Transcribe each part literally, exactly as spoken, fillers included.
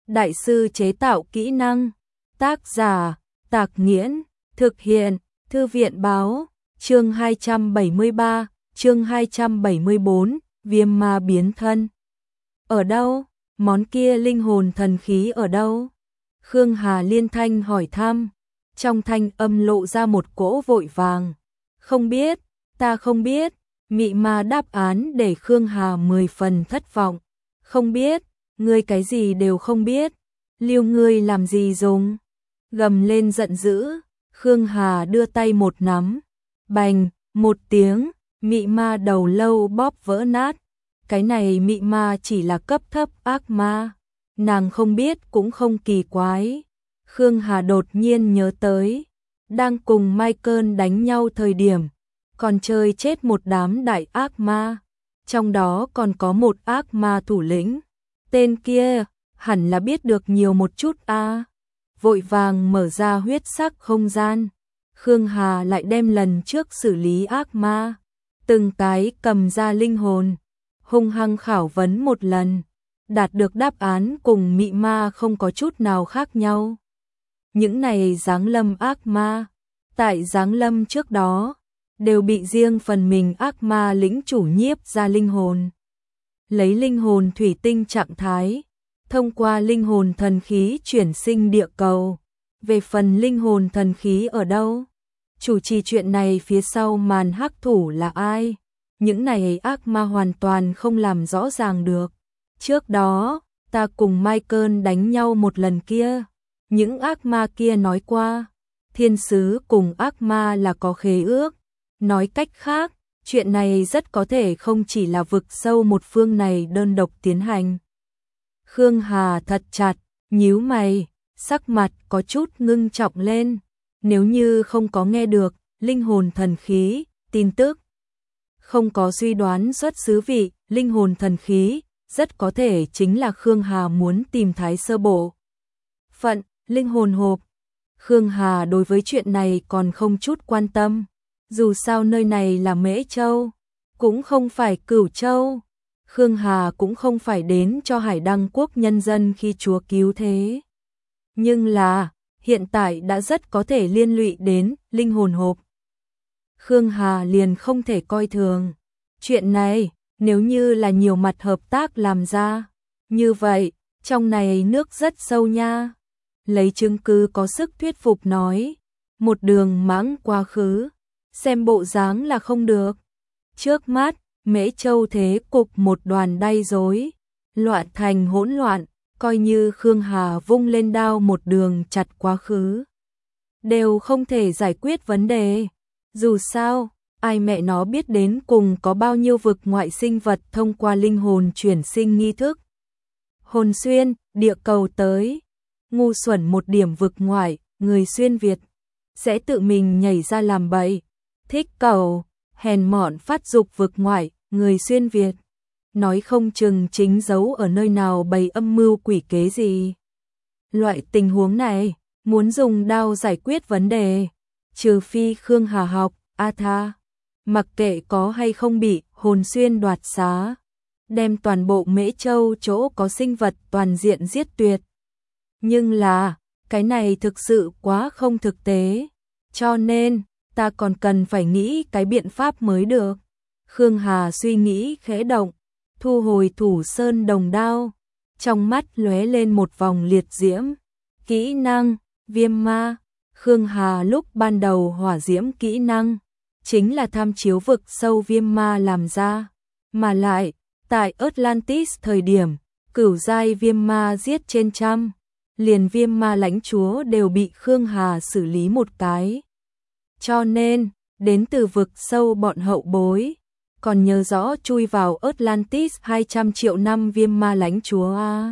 đại sư chế tạo kỹ năng. Tác giả, Tạc Nghiễn, thực hiện, Thư viện báo, chương hai trăm bảy mươi ba, chương hai trăm bảy mươi bốn, viêm ma biến thân. Ở đâu? Món kia linh hồn thần khí ở đâu? Khương Hà liên thanh hỏi thăm, trong thanh âm lộ ra một cỗ vội vàng. Không biết, ta không biết. Mị ma đáp án để Khương Hà mười phần thất vọng. Không biết, ngươi cái gì đều không biết. Liêu ngươi làm gì dùng? Gầm lên giận dữ, Khương Hà đưa tay một nắm. Bành, một tiếng, mị ma đầu lâu bóp vỡ nát. Cái này mị ma chỉ là cấp thấp ác ma. Nàng không biết cũng không kỳ quái. Khương Hà đột nhiên nhớ tới, đang cùng Michael đánh nhau thời điểm, còn chơi chết một đám đại ác ma. Trong đó còn có một ác ma thủ lĩnh. Tên kia, hẳn là biết được nhiều một chút a. À. Vội vàng mở ra huyết sắc không gian. Khương Hà lại đem lần trước xử lý ác ma, từng cái cầm ra linh hồn, hung hăng khảo vấn một lần. Đạt được đáp án cùng mị ma không có chút nào khác nhau. Những này giáng lâm ác ma, tại giáng lâm trước đó, đều bị riêng phần mình ác ma lĩnh chủ nhiếp ra linh hồn. Lấy linh hồn thủy tinh trạng thái, thông qua linh hồn thần khí chuyển sinh địa cầu. Về phần linh hồn thần khí ở đâu? Chủ trì chuyện này phía sau màn hắc thủ là ai? Những này ác ma hoàn toàn không làm rõ ràng được. Trước đó, ta cùng Michael đánh nhau một lần kia. Những ác ma kia nói qua, thiên sứ cùng ác ma là có khế ước. Nói cách khác, chuyện này rất có thể không chỉ là vực sâu một phương này đơn độc tiến hành. Khương Hà thật chặt, nhíu mày, sắc mặt có chút ngưng trọng lên. Nếu như không có nghe được linh hồn thần khí, tin tức, không có suy đoán xuất xứ vị linh hồn thần khí, rất có thể chính là Khương Hà muốn tìm thái sơ bộ phận linh hồn hộp. Khương Hà đối với chuyện này còn không chút quan tâm. Dù sao nơi này là Mễ Châu, cũng không phải Cửu Châu. Khương Hà cũng không phải đến cho Hải Đăng quốc nhân dân khi Chúa cứu thế. Nhưng là, hiện tại đã rất có thể liên lụy đến linh hồn hộp. Khương Hà liền không thể coi thường. Chuyện này, nếu như là nhiều mặt hợp tác làm ra, như vậy, trong này nước rất sâu nha. Lấy chứng cứ có sức thuyết phục nói, một đường mãng quá khứ, xem bộ dáng là không được. Trước mắt, Mễ Châu thế cục một đoàn đay rối, loạn thành hỗn loạn, coi như Khương Hà vung lên đao một đường chặt quá khứ, đều không thể giải quyết vấn đề. Dù sao, ai mẹ nó biết đến cùng có bao nhiêu vực ngoại sinh vật thông qua linh hồn chuyển sinh nghi thức. Hồn xuyên, địa cầu tới, ngu xuẩn một điểm vực ngoại, người xuyên Việt, sẽ tự mình nhảy ra làm bậy. Thích cầu, hèn mọn phát dục vực ngoại, người xuyên Việt. Nói không chừng chính giấu ở nơi nào bày âm mưu quỷ kế gì. Loại tình huống này, muốn dùng đao giải quyết vấn đề, trừ phi Khương Hà học, a tha, mặc kệ có hay không bị hồn xuyên đoạt xá, đem toàn bộ Mễ Châu chỗ có sinh vật toàn diện giết tuyệt. Nhưng là, cái này thực sự quá không thực tế, cho nên, ta còn cần phải nghĩ cái biện pháp mới được. Khương Hà suy nghĩ khẽ động, thu hồi thủ sơn đồng đao, trong mắt lóe lên một vòng liệt diễm. Kỹ năng, viêm ma. Khương Hà lúc ban đầu hỏa diễm kỹ năng, chính là tham chiếu vực sâu viêm ma làm ra. Mà lại, tại Atlantis thời điểm, cửu giai viêm ma giết trên trăm, liền viêm ma lãnh chúa đều bị Khương Hà xử lý một cái. Cho nên, đến từ vực sâu bọn hậu bối, còn nhớ rõ chui vào Atlantis hai trăm triệu năm viêm ma lãnh chúa a.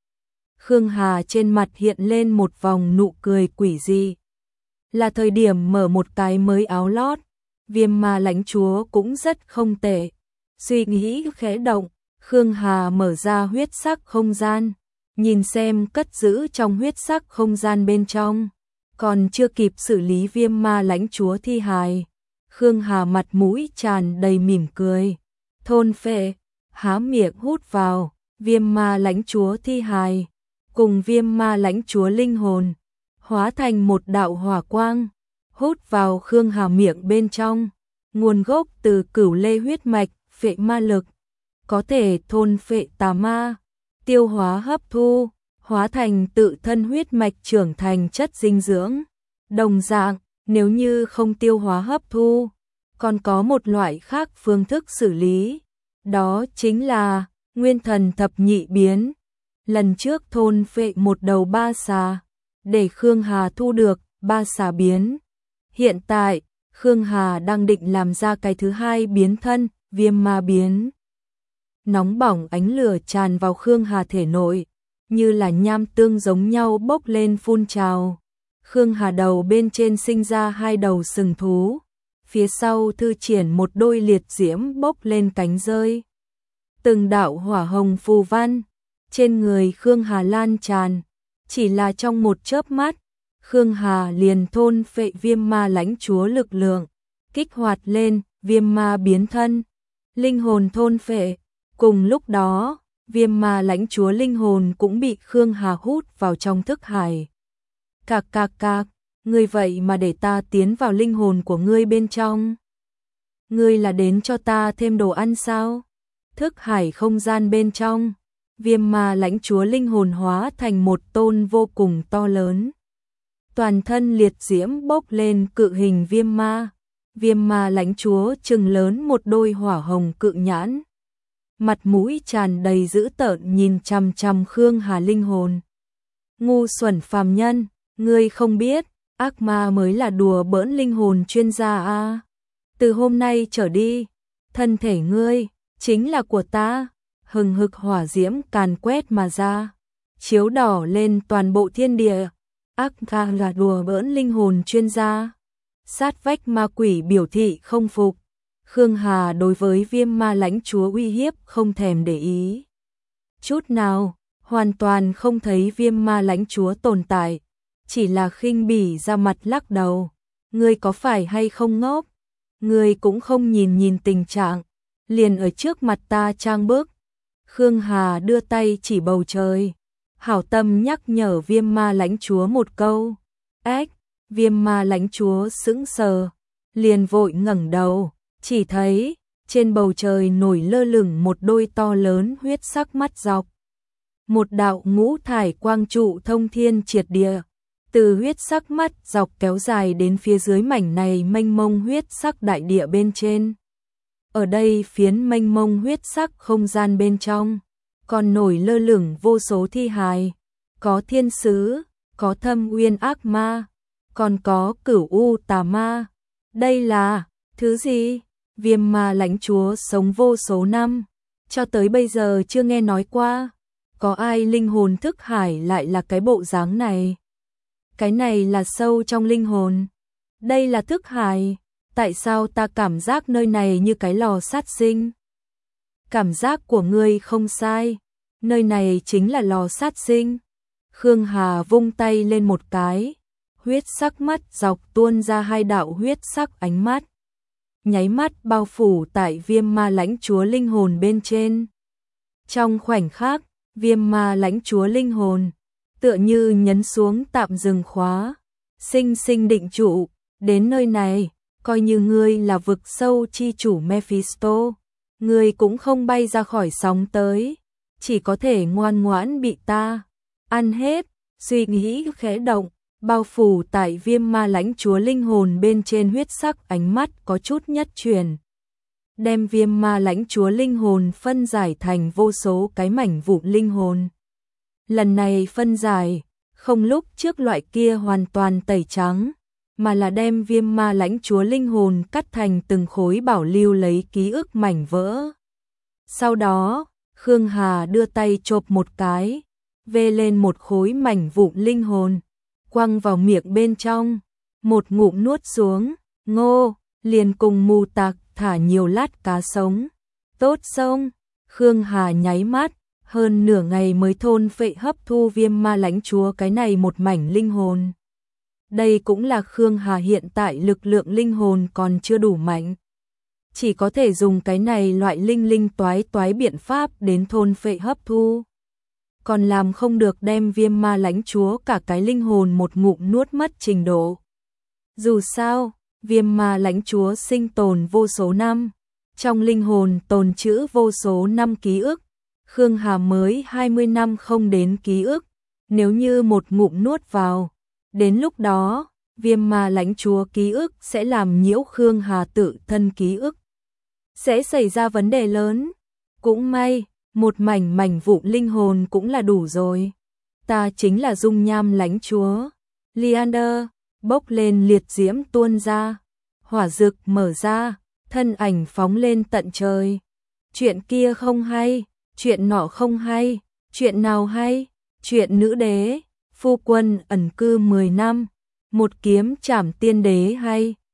Khương Hà trên mặt hiện lên một vòng nụ cười quỷ dị. Là thời điểm mở một cái mới áo lót, viêm ma lãnh chúa cũng rất không tệ. Suy nghĩ khẽ động, Khương Hà mở ra huyết sắc không gian, nhìn xem cất giữ trong huyết sắc không gian bên trong. Còn chưa kịp xử lý viêm ma lãnh chúa thi hài, Khương Hà mặt mũi tràn đầy mỉm cười, thôn phệ, há miệng hút vào viêm ma lãnh chúa thi hài, cùng Viêm Ma Lãnh Chúa linh hồn, hóa thành một đạo hỏa quang, hút vào Khương Hà miệng bên trong, nguồn gốc từ Cửu Lê huyết mạch, phệ ma lực, có thể thôn phệ tà ma, tiêu hóa hấp thu, hóa thành tự thân huyết mạch trưởng thành chất dinh dưỡng. Đồng dạng, nếu như không tiêu hóa hấp thu, còn có một loại khác phương thức xử lý, đó chính là Nguyên Thần thập nhị biến. Lần trước thôn phệ một đầu ba xà, để Khương Hà thu được ba xà biến. Hiện tại, Khương Hà đang định làm ra cái thứ hai biến thân, Viêm Ma biến. Nóng bỏng ánh lửa tràn vào Khương Hà thể nội, như là nham tương giống nhau bốc lên phun trào. Khương Hà đầu bên trên sinh ra hai đầu sừng thú, phía sau thư triển một đôi liệt diễm bốc lên cánh rơi. Từng đạo hỏa hồng phù văn trên người Khương Hà lan tràn, chỉ là trong một chớp mắt, Khương Hà liền thôn phệ Viêm Ma Lãnh Chúa lực lượng, kích hoạt lên Viêm Ma biến thân, linh hồn thôn phệ. Cùng lúc đó, Viêm Ma Lãnh Chúa linh hồn cũng bị Khương Hà hút vào trong thức hải. Cạc cạc cạc, ngươi vậy mà để ta tiến vào linh hồn của ngươi bên trong. Ngươi là đến cho ta thêm đồ ăn sao? Thức hải không gian bên trong, Viêm Ma Lãnh Chúa linh hồn hóa thành một tôn vô cùng to lớn. Toàn thân liệt diễm bốc lên cự hình viêm ma. Viêm Ma Lãnh Chúa trừng lớn một đôi hỏa hồng cự nhãn, mặt mũi tràn đầy dữ tợn nhìn chằm chằm Khương Hà linh hồn. Ngu xuẩn phàm nhân, ngươi không biết, ác ma mới là đùa bỡn linh hồn chuyên gia a. À. Từ hôm nay trở đi, thân thể ngươi chính là của ta. Hừng hực hỏa diễm càn quét mà ra, chiếu đỏ lên toàn bộ thiên địa. Ác ma là đùa bỡn linh hồn chuyên gia. Sát vách ma quỷ biểu thị không phục. Khương Hà đối với Viêm Ma Lãnh Chúa uy hiếp không thèm để ý chút nào, hoàn toàn không thấy Viêm Ma Lãnh Chúa tồn tại, chỉ là khinh bỉ ra mặt lắc đầu. Ngươi có phải hay không ngốc? Ngươi cũng không nhìn nhìn tình trạng, liền ở trước mặt ta trang bức. Khương Hà đưa tay chỉ bầu trời, hảo tâm nhắc nhở Viêm Ma Lãnh Chúa một câu. Ếch, Viêm Ma Lãnh Chúa sững sờ, liền vội ngẩng đầu, chỉ thấy trên bầu trời nổi lơ lửng một đôi to lớn huyết sắc mắt dọc. Một đạo ngũ thải quang trụ thông thiên triệt địa, từ huyết sắc mắt dọc kéo dài đến phía dưới mảnh này mênh mông huyết sắc đại địa bên trên. Ở đây phiến mênh mông huyết sắc không gian bên trong, còn nổi lơ lửng vô số thi hài, có thiên sứ, có thâm uyên ác ma, còn có cửu u tà ma. Đây là thứ gì? Viêm Ma Lãnh Chúa sống vô số năm, cho tới bây giờ chưa nghe nói qua. Có ai linh hồn thức hải lại là cái bộ dáng này? Cái này là sâu trong linh hồn. Đây là thức hải. Tại sao ta cảm giác nơi này như cái lò sát sinh? Cảm giác của ngươi không sai, nơi này chính là lò sát sinh. Khương Hà vung tay lên một cái, huyết sắc mắt dọc tuôn ra hai đạo huyết sắc ánh mắt, nháy mắt bao phủ tại Viêm Ma Lãnh Chúa linh hồn bên trên. Trong khoảnh khắc, Viêm Ma Lãnh Chúa linh hồn tựa như nhấn xuống tạm dừng khóa, sinh sinh định trụ. Đến nơi này, coi như ngươi là vực sâu chi chủ Mephisto, ngươi cũng không bay ra khỏi sóng tới, chỉ có thể ngoan ngoãn bị ta ăn hết. Suy nghĩ khẽ động, bao phủ tại Viêm Ma Lãnh Chúa linh hồn bên trên huyết sắc ánh mắt có chút nhất chuyển, đem Viêm Ma Lãnh Chúa linh hồn phân giải thành vô số cái mảnh vụn linh hồn. Lần này phân giải, không lúc trước loại kia hoàn toàn tẩy trắng, mà là đem Viêm Ma Lãnh Chúa linh hồn cắt thành từng khối bảo lưu lấy ký ức mảnh vỡ. Sau đó, Khương Hà đưa tay chộp một cái, vê lên một khối mảnh vụn linh hồn, quăng vào miệng bên trong, một ngụm nuốt xuống. Ngô, liền cùng mù tạc thả nhiều lát cá sống. Tốt xong, Khương Hà nháy mắt, hơn nửa ngày mới thôn phệ hấp thu Viêm Ma Lãnh Chúa cái này một mảnh linh hồn. Đây cũng là Khương Hà hiện tại lực lượng linh hồn còn chưa đủ mạnh, chỉ có thể dùng cái này loại linh linh toái toái biện pháp đến thôn phệ hấp thu. còn làm không được đem Viêm Ma Lãnh Chúa cả cái linh hồn một ngụm nuốt mất trình độ. Dù sao, Viêm Ma Lãnh Chúa sinh tồn vô số năm, trong linh hồn tồn trữ vô số năm ký ức, Khương Hà mới hai mươi năm không đến ký ức, nếu như một ngụm nuốt vào, đến lúc đó, Viêm Ma Lãnh Chúa ký ức sẽ làm nhiễu Khương Hà tự thân ký ức. Sẽ xảy ra vấn đề lớn. Cũng may, một mảnh mảnh vụn linh hồn cũng là đủ rồi. Ta chính là dung nham lãnh chúa. Leander, bốc lên liệt diễm tuôn ra. Hỏa dực mở ra, thân ảnh phóng lên tận trời. Chuyện kia không hay, chuyện nọ không hay, chuyện nào hay, chuyện nữ đế, phu quân ẩn cư mười năm, một kiếm trảm tiên đế hay.